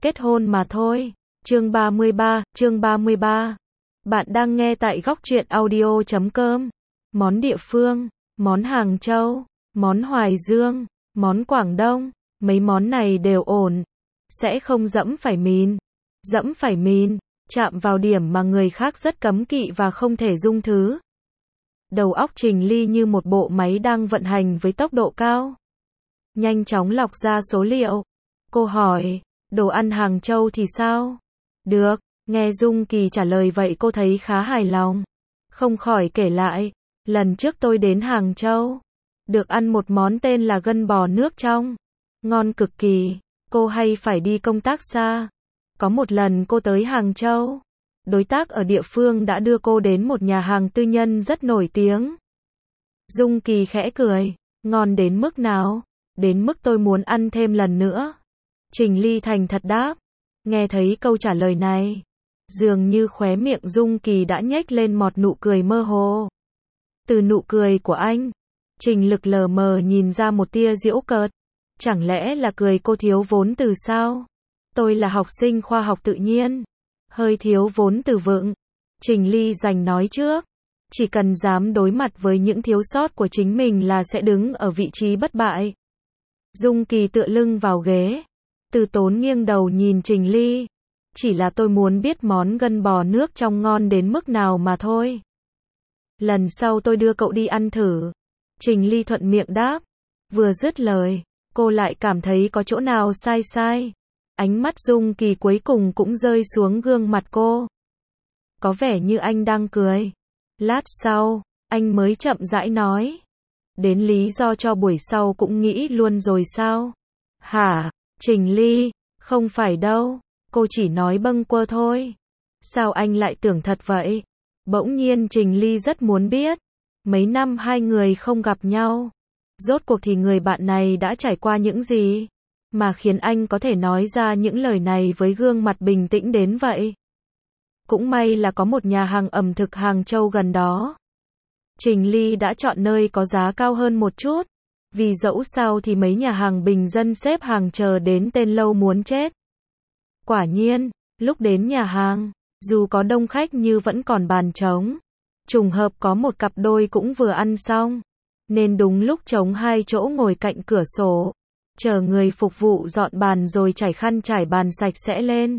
kết hôn mà thôi. Chương 33. Bạn đang nghe tại góc truyện audio.com. Món địa phương, món Hàng Châu, món Hoài Dương, món Quảng Đông, mấy món này đều ổn. Sẽ không dẫm phải mìn, chạm vào điểm mà người khác rất cấm kỵ và không thể dung thứ. Đầu óc Trình Ly như một bộ máy đang vận hành với tốc độ cao. Nhanh chóng lọc ra số liệu. Cô hỏi, đồ ăn Hàng Châu thì sao? Được, nghe Dung Kỳ trả lời vậy cô thấy khá hài lòng. Không khỏi kể lại, lần trước tôi đến Hàng Châu, được ăn một món tên là gân bò nước trong. Ngon cực kỳ, cô hay phải đi công tác xa. Có một lần cô tới Hàng Châu, đối tác ở địa phương đã đưa cô đến một nhà hàng tư nhân rất nổi tiếng. Dung Kỳ khẽ cười, ngon đến mức nào? Đến mức tôi muốn ăn thêm lần nữa. Trình Ly thành thật đáp. Nghe thấy câu trả lời này, dường như khóe miệng Dung Kỳ đã nhếch lên một nụ cười mơ hồ. Từ nụ cười của anh, Trình Lực lờ mờ nhìn ra một tia giễu cợt. Chẳng lẽ là cười cô thiếu vốn từ sao? Tôi là học sinh khoa học tự nhiên, hơi thiếu vốn từ vựng. Trình Ly giành nói trước, chỉ cần dám đối mặt với những thiếu sót của chính mình là sẽ đứng ở vị trí bất bại. Dung Kỳ tựa lưng vào ghế, từ tốn nghiêng đầu nhìn Trình Ly. Chỉ là tôi muốn biết món gân bò nước trong ngon đến mức nào mà thôi. Lần sau tôi đưa cậu đi ăn thử. Trình Ly thuận miệng đáp. Vừa dứt lời, cô lại cảm thấy có chỗ nào sai. Ánh mắt Dung Kỳ cuối cùng cũng rơi xuống gương mặt cô. Có vẻ như anh đang cười. Lát sau, anh mới chậm rãi nói. Đến lý do cho buổi sau cũng nghĩ luôn rồi sao? Hả? Trình Ly, không phải đâu, cô chỉ nói bâng quơ thôi. Sao anh lại tưởng thật vậy? Bỗng nhiên Trình Ly rất muốn biết, mấy năm hai người không gặp nhau, rốt cuộc thì người bạn này đã trải qua những gì, mà khiến anh có thể nói ra những lời này với gương mặt bình tĩnh đến vậy. Cũng may là có một nhà hàng ẩm thực Hàng Châu gần đó. Trình Ly đã chọn nơi có giá cao hơn một chút. Vì dẫu sao thì mấy nhà hàng bình dân xếp hàng chờ đến tên lâu muốn chết. Quả nhiên, lúc đến nhà hàng, dù có đông khách như vẫn còn bàn trống. Trùng hợp có một cặp đôi cũng vừa ăn xong, nên đúng lúc trống hai chỗ ngồi cạnh cửa sổ, chờ người phục vụ dọn bàn rồi trải khăn trải bàn sạch sẽ lên.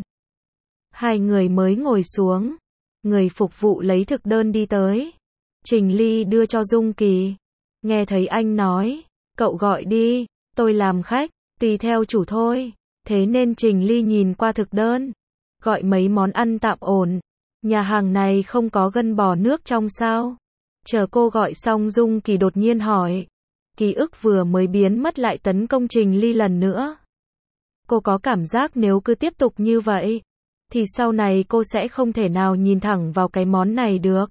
Hai người mới ngồi xuống, người phục vụ lấy thực đơn đi tới. Trình Ly đưa cho Dung Kỳ. Nghe thấy anh nói, cậu gọi đi, tôi làm khách, tùy theo chủ thôi. Thế nên Trình Ly nhìn qua thực đơn, gọi mấy món ăn tạm ổn. Nhà hàng này không có gân bò nước trong sao? Chờ cô gọi xong Dung Kỳ đột nhiên hỏi. Ký ức vừa mới biến mất lại tấn công Trình Ly lần nữa. Cô có cảm giác nếu cứ tiếp tục như vậy, thì sau này cô sẽ không thể nào nhìn thẳng vào cái món này được.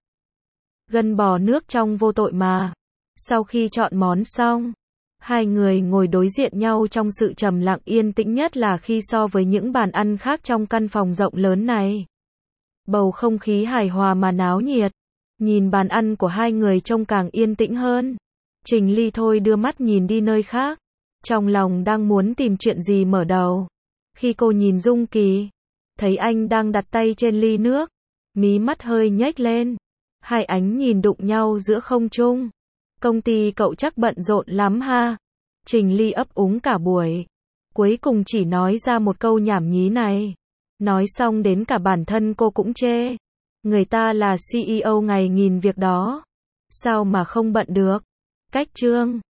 Gân bò nước trong vô tội mà. Sau khi chọn món xong, hai người ngồi đối diện nhau trong sự trầm lặng yên tĩnh nhất là khi so với những bàn ăn khác trong căn phòng rộng lớn này. Bầu không khí hài hòa mà náo nhiệt. Nhìn bàn ăn của hai người trông càng yên tĩnh hơn. Trình Ly thôi đưa mắt nhìn đi nơi khác. Trong lòng đang muốn tìm chuyện gì mở đầu. Khi cô nhìn Dung Kỳ, thấy anh đang đặt tay trên ly nước, mí mắt hơi nhếch lên. Hai ánh nhìn đụng nhau giữa không trung. Công ty cậu chắc bận rộn lắm ha. Trình Ly ấp úng cả buổi, cuối cùng chỉ nói ra một câu nhảm nhí này. Nói xong đến cả bản thân cô cũng chê. Người ta là CEO ngày nghìn việc đó, sao mà không bận được. Cách chương